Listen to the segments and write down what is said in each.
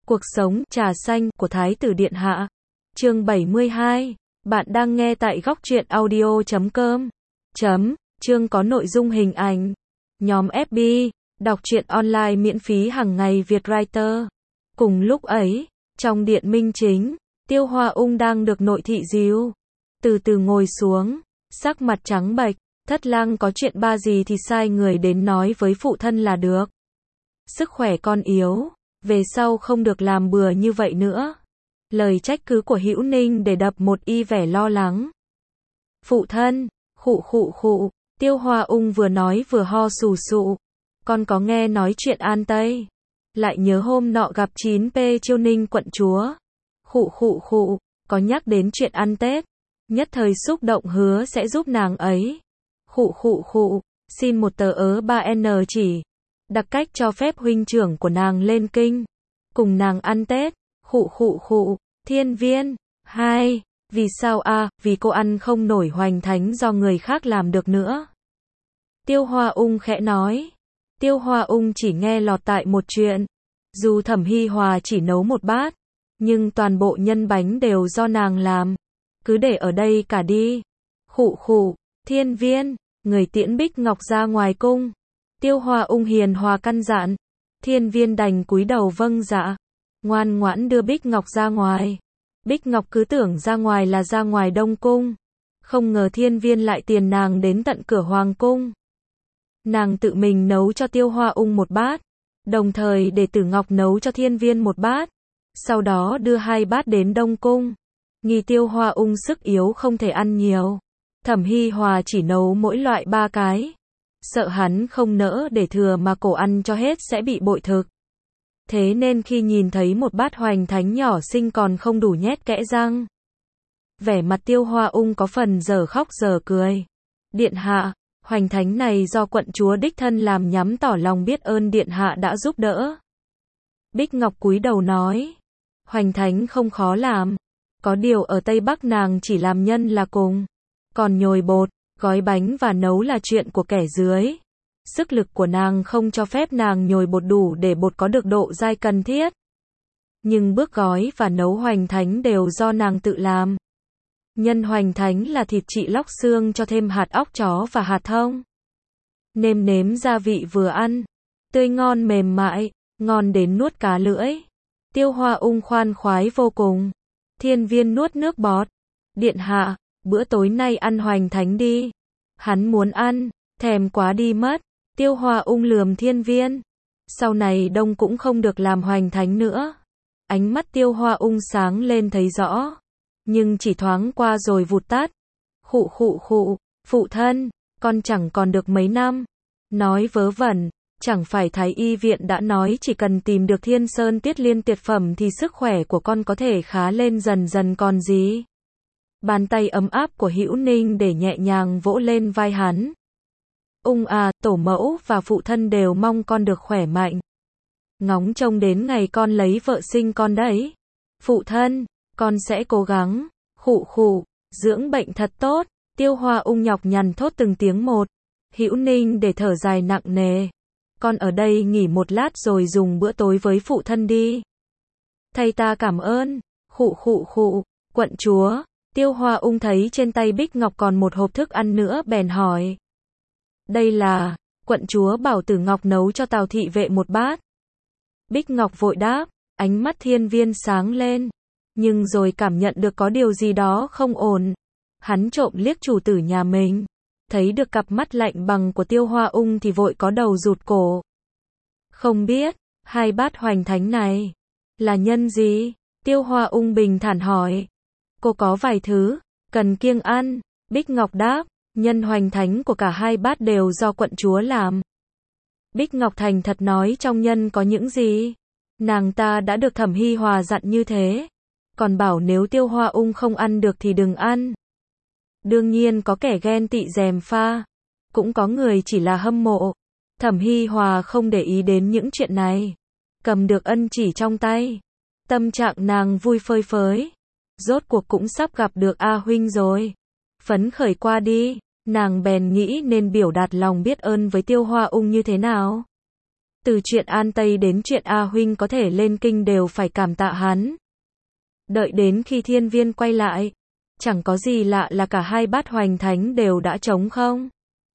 Cuộc sống trà xanh của Thái tử Điện Hạ. Chương 72. Bạn đang nghe tại góc truyện audio.com. Chương có nội dung hình ảnh. Nhóm FB, đọc truyện online miễn phí hàng ngày Vietwriter. Cùng lúc ấy, trong điện minh chính, Tiêu Hoa Ung đang được nội thị dìu. Từ từ ngồi xuống, sắc mặt trắng bệch, thất lang có chuyện ba gì thì sai người đến nói với phụ thân là được. Sức khỏe con yếu, về sau không được làm bừa như vậy nữa. Lời trách cứ của Hữu Ninh để đập một y vẻ lo lắng. Phụ thân, khụ, Tiêu Hoa Ung vừa nói vừa ho sù sụ. Con có nghe nói chuyện An Tây. Lại nhớ hôm nọ gặp 9P Chiêu Ninh quận chúa. Khụ, có nhắc đến chuyện ăn Tết. Nhất thời xúc động hứa sẽ giúp nàng ấy. Khụ, xin một tờ ớ 3N chỉ. Đặc cách cho phép huynh trưởng của nàng lên kinh. Cùng nàng ăn Tết. Khụ, Thiên Viên. 2. Vì sao vì cô ăn không nổi hoành thánh do người khác làm được nữa. Tiêu Hoa Ung khẽ nói. Tiêu Hoa Ung chỉ nghe lọt tại một chuyện. Dù Thẩm Hy Hòa chỉ nấu một bát, nhưng toàn bộ nhân bánh đều do nàng làm. Cứ để ở đây cả đi. Khụ, Thiên Viên, người tiễn Bích Ngọc ra ngoài cung. Tiêu Hoa Ung hiền hòa căn dặn. Thiên Viên đành cúi đầu vâng dạ. Ngoan ngoãn đưa Bích Ngọc ra ngoài. Bích Ngọc cứ tưởng ra ngoài là ra ngoài Đông Cung. Không ngờ Thiên Viên lại tiền nàng đến tận cửa Hoàng Cung. Nàng tự mình nấu cho Tiêu Hoa Ung một bát. Đồng thời để Tử Ngọc nấu cho Thiên Viên một bát. Sau đó đưa 2 bát đến Đông Cung. Nghi Tiêu Hoa Ung sức yếu không thể ăn nhiều. Thẩm Hy Hòa chỉ nấu mỗi loại 3 cái. Sợ hắn không nỡ để thừa mà cổ ăn cho hết sẽ bị bội thực. Thế nên khi nhìn thấy một bát hoành thánh nhỏ xinh còn không đủ nhét kẽ răng. Vẻ mặt Tiêu Hoa Ung có phần giờ khóc giờ cười. Điện hạ, hoành thánh này do quận chúa đích thân làm nhắm tỏ lòng biết ơn điện hạ đã giúp đỡ. Bích Ngọc cúi đầu nói. Hoành thánh không khó làm. Có điều ở Tây Bắc nàng chỉ làm nhân là cùng. Còn nhồi bột, gói bánh và nấu là chuyện của kẻ dưới. Sức lực của nàng không cho phép nàng nhồi bột đủ để bột có được độ dai cần thiết. Nhưng bước gói và nấu hoành thánh đều do nàng tự làm. Nhân hoành thánh là thịt trị lóc xương cho thêm hạt óc chó và hạt thông. Nêm nếm gia vị vừa ăn. Tươi ngon mềm mại, ngon đến nuốt cá lưỡi. Tiêu Hoa Ung khoan khoái vô cùng. Thiên Viên nuốt nước bọt. Điện hạ, bữa tối nay ăn hoành thánh đi. Hắn muốn ăn, thèm quá đi mất. Tiêu Hoa Ung lườm Thiên Viên. Sau này Đông cũng không được làm hoành thánh nữa. Ánh mắt Tiêu Hoa Ung sáng lên thấy rõ. Nhưng chỉ thoáng qua rồi vụt tắt. Khụ, phụ thân, con chẳng còn được mấy năm. Nói vớ vẩn, chẳng phải Thái Y viện đã nói chỉ cần tìm được Thiên Sơn Tiết Liên tuyệt phẩm thì sức khỏe của con có thể khá lên dần còn gì. Bàn tay ấm áp của Hữu Ninh để nhẹ nhàng vỗ lên vai hắn. Ung tổ mẫu và phụ thân đều mong con được khỏe mạnh. Ngóng trông đến ngày con lấy vợ sinh con đấy. Phụ thân, con sẽ cố gắng. Khụ, dưỡng bệnh thật tốt. Tiêu Hoa Ung nhọc nhằn thốt từng tiếng một. Hữu Ninh để thở dài nặng nề. Con ở đây nghỉ một lát rồi dùng bữa tối với phụ thân đi. Thầy ta cảm ơn. Khụ, quận chúa. Tiêu Hoa Ung thấy trên tay Bích Ngọc còn một hộp thức ăn nữa bèn hỏi. Đây là, quận chúa bảo Tử Ngọc nấu cho Tào thị vệ một bát. Bích Ngọc vội đáp, ánh mắt Thiên Viên sáng lên. Nhưng rồi cảm nhận được có điều gì đó không ổn. Hắn trộm liếc chủ tử nhà mình. Thấy được cặp mắt lạnh bằng của Tiêu Hoa Ung thì vội có đầu rụt cổ. Không biết, 2 bát hoành thánh này là nhân gì? Tiêu Hoa Ung bình thản hỏi. Cô có vài thứ cần kiêng ăn. Bích Ngọc đáp, nhân hoành thánh của cả 2 bát đều do quận chúa làm. Bích Ngọc thành thật nói trong nhân có những gì? Nàng ta đã được Thẩm Hy Hòa dặn như thế. Còn bảo nếu Tiêu Hoa Ung không ăn được thì đừng ăn. Đương nhiên có kẻ ghen tị gièm pha. Cũng có người chỉ là hâm mộ. Thẩm Hy Hòa không để ý đến những chuyện này. Cầm được ân chỉ trong tay. Tâm trạng nàng vui phơi phới. Rốt cuộc cũng sắp gặp được A huynh rồi. Phấn khởi qua đi. Nàng bèn nghĩ nên biểu đạt lòng biết ơn với Tiêu Hoa Ung như thế nào. Từ chuyện An Tây đến chuyện A Huynh có thể lên kinh đều phải cảm tạ hắn. Đợi đến khi Thiên Viên quay lại, chẳng có gì lạ là cả hai bát hoành thánh đều đã trống không.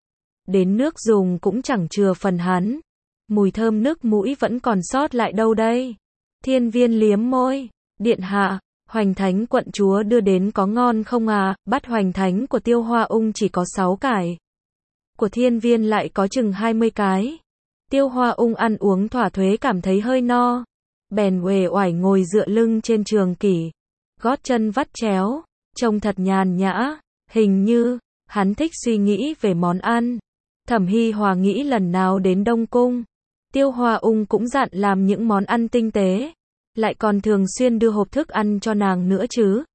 Đến nước dùng cũng chẳng chừa phần hắn. Mùi thơm nước mũi vẫn còn sót lại đâu đây. Thiên Viên liếm môi, điện hạ, hoành thánh quận chúa đưa đến có ngon không à? Bát hoành thánh của Tiêu Hoa Ung chỉ có 6 cải. Của Thiên Viên lại có chừng 20 cái. Tiêu Hoa Ung ăn uống thỏa thuế cảm thấy hơi no. Bèn uể oải ngồi dựa lưng trên trường kỷ. Gót chân vắt chéo, trông thật nhàn nhã. Hình như, hắn thích suy nghĩ về món ăn. Thẩm Hy Hòa nghĩ lần nào đến Đông Cung, Tiêu Hoa Ung cũng dặn làm những món ăn tinh tế. Lại còn thường xuyên đưa hộp thức ăn cho nàng nữa chứ.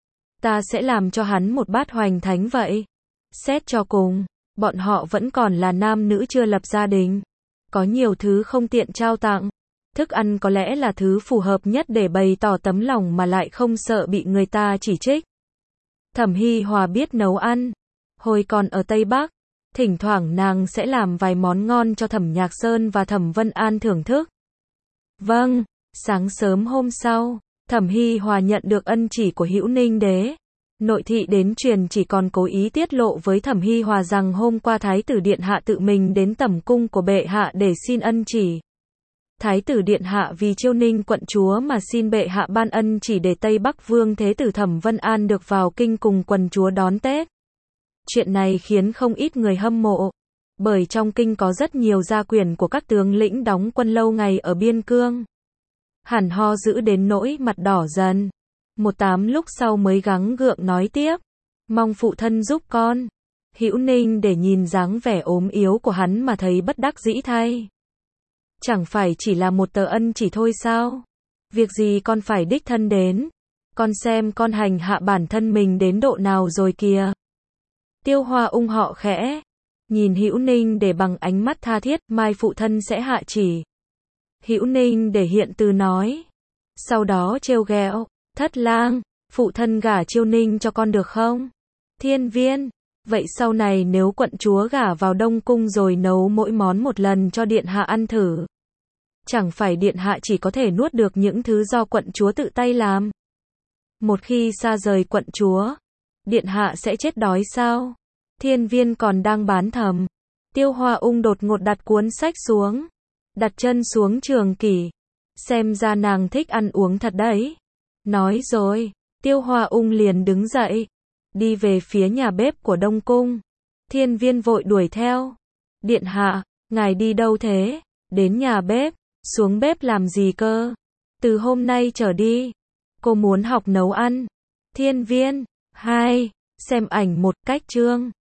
Ta sẽ làm cho hắn một bát hoành thánh vậy. Xét cho cùng, bọn họ vẫn còn là nam nữ chưa lập gia đình. Có nhiều thứ không tiện trao tặng. Thức ăn có lẽ là thứ phù hợp nhất để bày tỏ tấm lòng mà lại không sợ bị người ta chỉ trích. Thẩm Hy Hòa biết nấu ăn. Hồi còn ở Tây Bắc, thỉnh thoảng nàng sẽ làm vài món ngon cho Thẩm Nhạc Sơn và Thẩm Vân An thưởng thức. Vâng, sáng sớm hôm sau, Thẩm Hy Hòa nhận được ân chỉ của Hữu Ninh Đế. Nội thị đến truyền chỉ còn cố ý tiết lộ với Thẩm Hy Hòa rằng hôm qua Thái tử Điện Hạ tự mình đến tẩm cung của bệ hạ để xin ân chỉ. Thái tử Điện Hạ vì chiêu ninh quận chúa mà xin bệ hạ ban ân chỉ để Tây Bắc Vương Thế tử Thẩm Vân An được vào kinh cùng quần chúa đón Tết. Chuyện này khiến không ít người hâm mộ, bởi trong kinh có rất nhiều gia quyển của các tướng lĩnh đóng quân lâu ngày ở biên cương. Hẳn Ho giữ đến nỗi mặt đỏ dần. Một tám lúc sau mới gắng gượng nói tiếp, mong phụ thân giúp con. Hữu Ninh để nhìn dáng vẻ ốm yếu của hắn mà thấy bất đắc dĩ thay. Chẳng phải chỉ là một tờ ân chỉ thôi sao? Việc gì con phải đích thân đến? Con xem con hành hạ bản thân mình đến độ nào rồi kìa. Tiêu Hoa Ung họ khẽ, nhìn Hữu Ninh để bằng ánh mắt tha thiết, mai phụ thân sẽ hạ chỉ. Hữu Ninh để hiện từ nói. Sau đó trêu ghẹo, Thất lang, phụ thân gả Chiêu Ninh cho con được không? Thiên Viên, vậy sau này nếu quận chúa gả vào Đông Cung rồi nấu mỗi món một lần cho điện hạ ăn thử. Chẳng phải điện hạ chỉ có thể nuốt được những thứ do quận chúa tự tay làm. Một khi xa rời quận chúa, điện hạ sẽ chết đói sao? Thiên Viên còn đang bán thầm. Tiêu Hoa Ung đột ngột đặt cuốn sách xuống, đặt chân xuống trường kỷ. Xem ra nàng thích ăn uống thật đấy. Nói rồi, Tiêu Hoa Ung liền đứng dậy, đi về phía nhà bếp của Đông Cung. Thiên Viên vội đuổi theo. Điện hạ, ngài đi đâu thế? Đến nhà bếp, xuống bếp làm gì cơ? Từ hôm nay trở đi, cô muốn học nấu ăn. Thiên Viên, 2, xem ảnh một cách chương.